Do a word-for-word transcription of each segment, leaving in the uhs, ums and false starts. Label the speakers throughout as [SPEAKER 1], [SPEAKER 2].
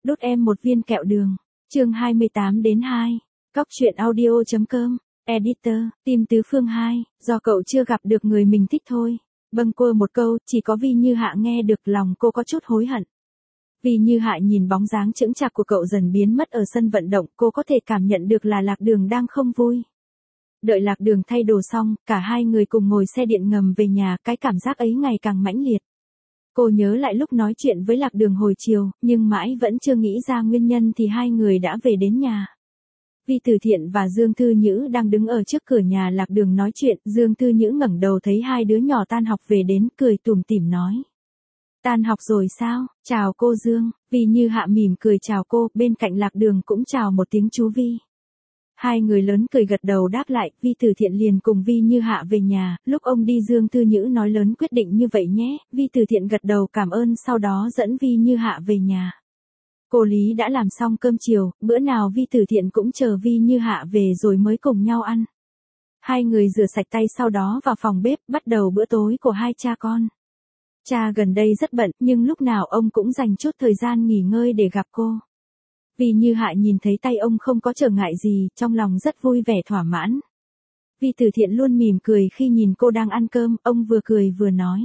[SPEAKER 1] Đút em một viên kẹo đường. Chương hai mươi tám đến hai. Cóc truyện audio.com. Editor, tìm tứ phương hai, do cậu chưa gặp được người mình thích thôi. Bâng quơ một câu, chỉ có Vi Như Hạ nghe được, lòng cô có chút hối hận. Vi Như Hạ nhìn bóng dáng chững chạc của cậu dần biến mất ở sân vận động, cô có thể cảm nhận được là Lạc Đường đang không vui. Đợi Lạc Đường thay đồ xong, cả hai người cùng ngồi xe điện ngầm về nhà, cái cảm giác ấy ngày càng mãnh liệt. Cô nhớ lại lúc nói chuyện với Lạc Đường hồi chiều, nhưng mãi vẫn chưa nghĩ ra nguyên nhân thì hai người đã về đến nhà. Vi Từ Thiện và Dương Thư Nhữ đang đứng ở trước cửa nhà Lạc Đường nói chuyện, Dương Thư Nhữ ngẩng đầu thấy hai đứa nhỏ tan học về đến, cười tủm tỉm nói. Tan học rồi sao, chào cô Dương. Vi Như Hạ mỉm cười chào cô, bên cạnh Lạc Đường cũng chào một tiếng chú Vi. Hai người lớn cười gật đầu đáp lại, Vi Từ Thiện liền cùng Vi Như Hạ về nhà, lúc ông đi Dương Thư Nhữ nói lớn quyết định như vậy nhé, Vi Từ Thiện gật đầu cảm ơn sau đó dẫn Vi Như Hạ về nhà. Cô Lý đã làm xong cơm chiều, bữa nào Vi Từ Thiện cũng chờ Vi Như Hạ về rồi mới cùng nhau ăn. Hai người rửa sạch tay sau đó vào phòng bếp, bắt đầu bữa tối của hai cha con. Cha gần đây rất bận, nhưng lúc nào ông cũng dành chút thời gian nghỉ ngơi để gặp cô. Vi Như Hạ nhìn thấy tay ông không có trở ngại gì, trong lòng rất vui vẻ thỏa mãn. Vi Từ Thiện luôn mỉm cười khi nhìn cô đang ăn cơm, ông vừa cười vừa nói.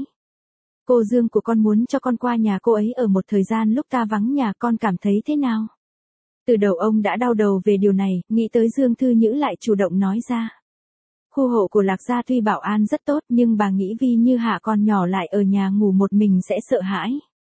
[SPEAKER 1] Cô Dương của con muốn cho con qua nhà cô ấy ở một thời gian lúc ta vắng nhà, con cảm thấy thế nào? Từ đầu ông đã đau đầu về điều này, nghĩ tới Dương Thư Nhữ lại chủ động nói ra. Khu hộ của Lạc Gia tuy bảo an rất tốt nhưng bà nghĩ Vi Như Hạ còn nhỏ lại ở nhà ngủ một mình sẽ sợ hãi.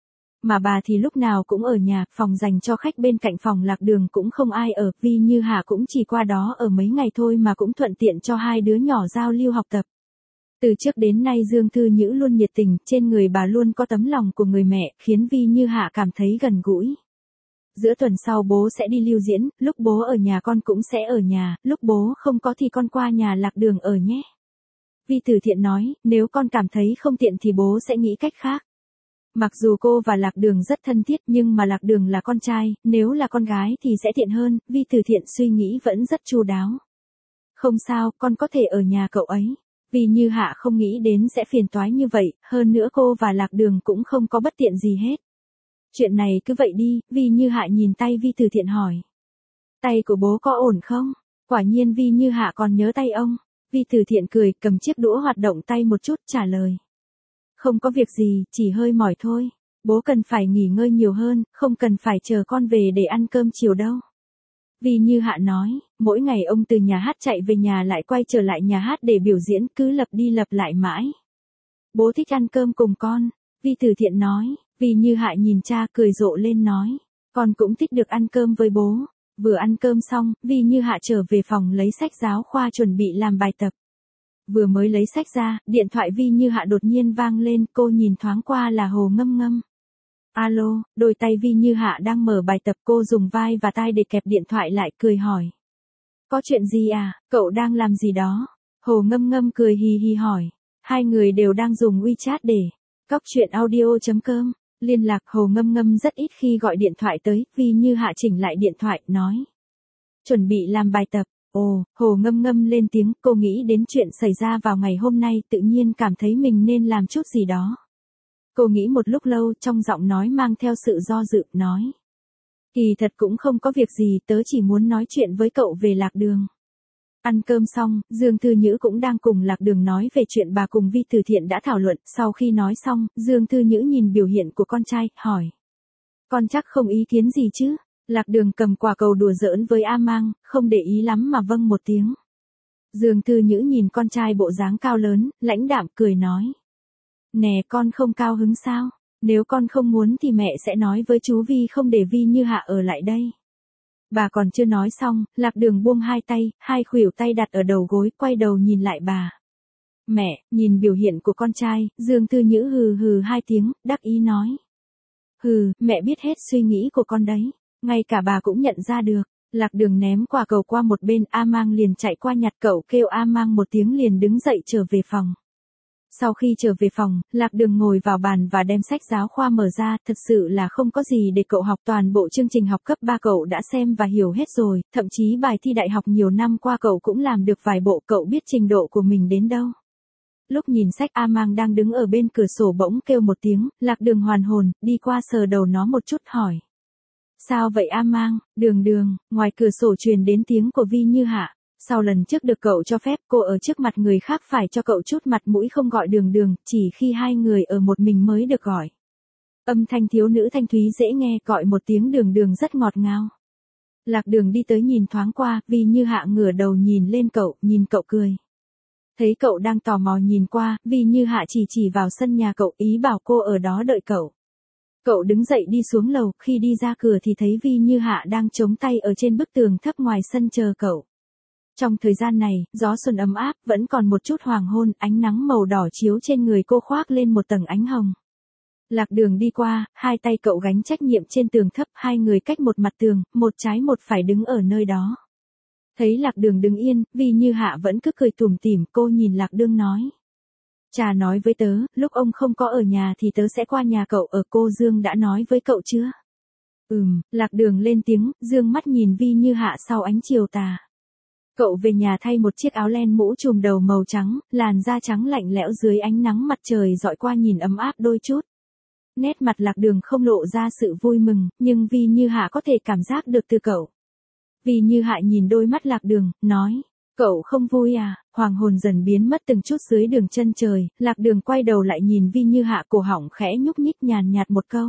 [SPEAKER 1] Mà bà thì lúc nào cũng ở nhà, phòng dành cho khách bên cạnh phòng Lạc Đường cũng không ai ở, Vi Như Hạ cũng chỉ qua đó ở mấy ngày thôi mà cũng thuận tiện cho hai đứa nhỏ giao lưu học tập. Từ trước đến nay Dương Thư Nhữ luôn nhiệt tình, trên người bà luôn có tấm lòng của người mẹ, khiến Vi Như Hạ cảm thấy gần gũi. Giữa tuần sau bố sẽ đi lưu diễn, lúc bố ở nhà con cũng sẽ ở nhà, lúc bố không có thì con qua nhà Lạc Đường ở nhé. Vi Từ Thiện nói, nếu con cảm thấy không tiện thì bố sẽ nghĩ cách khác. Mặc dù cô và Lạc Đường rất thân thiết nhưng mà Lạc Đường là con trai, nếu là con gái thì sẽ tiện hơn, Vi Từ Thiện suy nghĩ vẫn rất chu đáo. Không sao, con có thể ở nhà cậu ấy. Vi Như Hạ không nghĩ đến sẽ phiền toái như vậy, hơn nữa cô và Lạc Đường cũng không có bất tiện gì hết. Chuyện này cứ vậy đi, Vi Như Hạ nhìn tay Vi Từ Thiện hỏi. Tay của bố có ổn không? Quả nhiên Vi Như Hạ còn nhớ tay ông. Vi Từ Thiện cười, cầm chiếc đũa hoạt động tay một chút, trả lời. Không có việc gì, chỉ hơi mỏi thôi. Bố cần phải nghỉ ngơi nhiều hơn, không cần phải chờ con về để ăn cơm chiều đâu. Vi Như Hạ nói, mỗi ngày ông từ nhà hát chạy về nhà lại quay trở lại nhà hát để biểu diễn, cứ lặp đi lặp lại mãi. Bố thích ăn cơm cùng con. Vi Từ Thiện nói, Vi Như Hạ nhìn cha cười rộ lên nói, con cũng thích được ăn cơm với bố. Vừa ăn cơm xong, Vi Như Hạ trở về phòng lấy sách giáo khoa chuẩn bị làm bài tập. Vừa mới lấy sách ra, điện thoại Vi Như Hạ đột nhiên vang lên, cô nhìn thoáng qua là Hồ Ngâm Ngâm. Alo, đôi tay Vi Như Hạ đang mở bài tập, cô dùng vai và tai để kẹp điện thoại lại, cười hỏi. Có chuyện gì à, cậu đang làm gì đó? Hồ Ngâm Ngâm cười hì hì hỏi. Hai người đều đang dùng WeChat để. Cóc truyện audio.com. Liên lạc. Hồ Ngâm Ngâm rất ít khi gọi điện thoại tới, Vi Như Hạ chỉnh lại điện thoại, nói. Chuẩn bị làm bài tập. Ồ, Hồ Ngâm Ngâm lên tiếng, cô nghĩ đến chuyện xảy ra vào ngày hôm nay, tự nhiên cảm thấy mình nên làm chút gì đó. Cô nghĩ một lúc lâu, trong giọng nói mang theo sự do dự, nói. Kỳ thật cũng không có việc gì, tớ chỉ muốn nói chuyện với cậu về Lạc Đường. Ăn cơm xong, Dương Thư Nhữ cũng đang cùng Lạc Đường nói về chuyện bà cùng Vi Từ Thiện đã thảo luận, sau khi nói xong, Dương Thư Nhữ nhìn biểu hiện của con trai, hỏi. Con chắc không ý kiến gì chứ? Lạc Đường cầm quả cầu đùa giỡn với A Mang, không để ý lắm mà vâng một tiếng. Dương Thư Nhữ nhìn con trai bộ dáng cao lớn, lãnh đạm cười nói. Nè, con không cao hứng sao? Nếu con không muốn thì mẹ sẽ nói với chú Vi không để Vi Như Hạ ở lại đây. Bà còn chưa nói xong, Lạc Đường buông hai tay, hai khuỷu tay đặt ở đầu gối, quay đầu nhìn lại bà. Mẹ, nhìn biểu hiện của con trai, Dương Thư Nhữ hừ hừ hai tiếng, đắc ý nói. Hừ, mẹ biết hết suy nghĩ của con đấy, ngay cả bà cũng nhận ra được. Lạc Đường ném quả cầu qua một bên, A Mang liền chạy qua nhặt, cậu kêu A Mang một tiếng liền đứng dậy trở về phòng. Sau khi trở về phòng, Lạc Đường ngồi vào bàn và đem sách giáo khoa mở ra, thật sự là không có gì để cậu học, toàn bộ chương trình học cấp ba cậu đã xem và hiểu hết rồi, thậm chí bài thi đại học nhiều năm qua cậu cũng làm được vài bộ, cậu biết trình độ của mình đến đâu. Lúc nhìn sách, A Mang đang đứng ở bên cửa sổ bỗng kêu một tiếng, Lạc Đường hoàn hồn, đi qua sờ đầu nó một chút hỏi. Sao vậy A Mang, Đường Đường, ngoài cửa sổ truyền đến tiếng của Vi Như Hạ. Sau lần trước được cậu cho phép cô ở trước mặt người khác phải cho cậu chút mặt mũi không gọi Đường Đường, chỉ khi hai người ở một mình mới được gọi. Âm thanh thiếu nữ thanh thúy dễ nghe, gọi một tiếng Đường Đường rất ngọt ngào. Lạc Đường đi tới nhìn thoáng qua, Vi Như Hạ ngửa đầu nhìn lên cậu, nhìn cậu cười. Thấy cậu đang tò mò nhìn qua, Vi Như Hạ chỉ chỉ vào sân nhà cậu, ý bảo cô ở đó đợi cậu. Cậu đứng dậy đi xuống lầu, khi đi ra cửa thì thấy Vi Như Hạ đang chống tay ở trên bức tường thấp ngoài sân chờ cậu. Trong thời gian này, gió xuân ấm áp, vẫn còn một chút hoàng hôn, ánh nắng màu đỏ chiếu trên người cô khoác lên một tầng ánh hồng. Lạc Đường đi qua, hai tay cậu gánh trách nhiệm trên tường thấp, hai người cách một mặt tường, một trái một phải đứng ở nơi đó. Thấy Lạc Đường đứng yên, Vi Như Hạ vẫn cứ cười tủm tỉm, cô nhìn Lạc Đường nói. Cha nói với tớ, lúc ông không có ở nhà thì tớ sẽ qua nhà cậu ở, cô Dương đã nói với cậu chưa? Ừm, Lạc Đường lên tiếng, dương mắt nhìn Vi Như Hạ sau ánh chiều tà. Cậu về nhà thay một chiếc áo len mũ trùm đầu màu trắng, làn da trắng lạnh lẽo dưới ánh nắng mặt trời dọi qua nhìn ấm áp đôi chút. Nét mặt Lạc Đường không lộ ra sự vui mừng, nhưng Vi Như Hạ có thể cảm giác được từ cậu. Vi Như Hạ nhìn đôi mắt Lạc Đường, nói, cậu không vui à? Hoàng hồn dần biến mất từng chút dưới đường chân trời, Lạc Đường quay đầu lại nhìn Vi Như Hạ, cổ họng khẽ nhúc nhích nhàn nhạt một câu.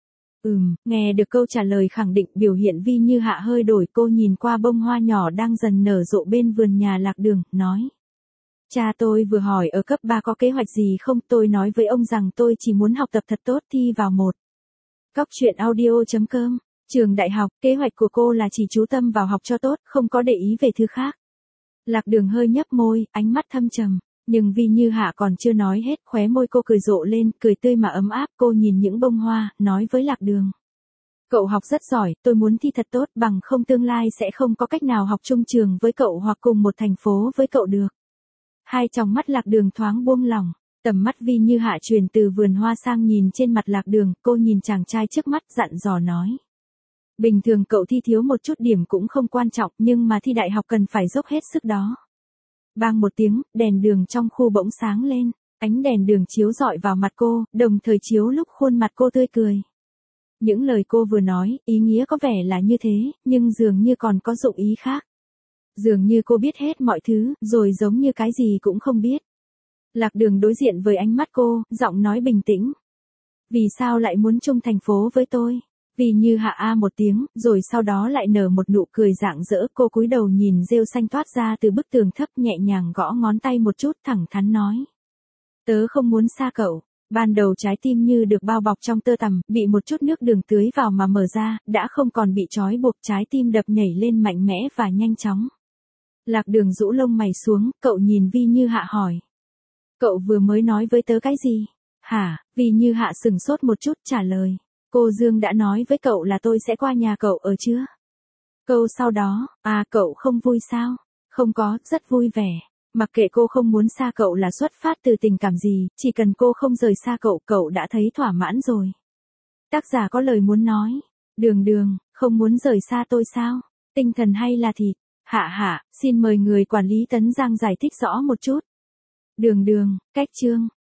[SPEAKER 1] Ừm, nghe được câu trả lời khẳng định, biểu hiện Vi Như Hạ hơi đổi, cô nhìn qua bông hoa nhỏ đang dần nở rộ bên vườn nhà Lạc Đường, nói. Cha tôi vừa hỏi ở cấp ba có kế hoạch gì không, tôi nói với ông rằng tôi chỉ muốn học tập thật tốt thi vào một. Cóc truyện audio chấm com, trường đại học, kế hoạch của cô là chỉ chú tâm vào học cho tốt, không có để ý về thứ khác. Lạc Đường hơi nhấp môi, ánh mắt thâm trầm, nhưng Vi Như Hạ còn chưa nói hết, khóe môi cô cười rộ lên, cười tươi mà ấm áp, cô nhìn những bông hoa, nói với Lạc Đường. Cậu học rất giỏi, tôi muốn thi thật tốt, bằng không tương lai sẽ không có cách nào học chung trường với cậu hoặc cùng một thành phố với cậu được. Hai tròng mắt Lạc Đường thoáng buông lỏng, tầm mắt Vi Như Hạ truyền từ vườn hoa sang nhìn trên mặt Lạc Đường, cô nhìn chàng trai trước mắt dặn dò nói. Bình thường cậu thi thiếu một chút điểm cũng không quan trọng, nhưng mà thi đại học cần phải dốc hết sức đó. Bang một tiếng, đèn đường trong khu bỗng sáng lên, ánh đèn đường chiếu rọi vào mặt cô, đồng thời chiếu lúc khuôn mặt cô tươi cười. Những lời cô vừa nói, ý nghĩa có vẻ là như thế, nhưng dường như còn có dụng ý khác. Dường như cô biết hết mọi thứ, rồi giống như cái gì cũng không biết. Lạc Đường đối diện với ánh mắt cô, giọng nói bình tĩnh. Vì sao lại muốn chung thành phố với tôi? Vi Như Hạ a một tiếng, rồi sau đó lại nở một nụ cười rạng rỡ, cô cúi đầu nhìn rêu xanh toát ra từ bức tường thấp, nhẹ nhàng gõ ngón tay một chút, thẳng thắn nói. Tớ không muốn xa cậu. Ban đầu trái tim như được bao bọc trong tơ tằm, bị một chút nước đường tưới vào mà mở ra, đã không còn bị trói buộc, trái tim đập nhảy lên mạnh mẽ và nhanh chóng. Lạc Đường rũ lông mày xuống, cậu nhìn Vi Như Hạ hỏi. Cậu vừa mới nói với tớ cái gì? Hả? Vi Như Hạ sừng sốt một chút trả lời. Cô Dương đã nói với cậu là tôi sẽ qua nhà cậu ở chưa? Câu sau đó, à cậu không vui sao? Không có, rất vui vẻ. Mặc kệ cô không muốn xa cậu là xuất phát từ tình cảm gì, chỉ cần cô không rời xa cậu, cậu đã thấy thỏa mãn rồi. Tác giả có lời muốn nói. Đường Đường, không muốn rời xa tôi sao? Tinh thần hay là thịt? Hạ hạ, xin mời người quản lý Tấn Giang giải thích rõ một chút. Đường Đường, cách chương.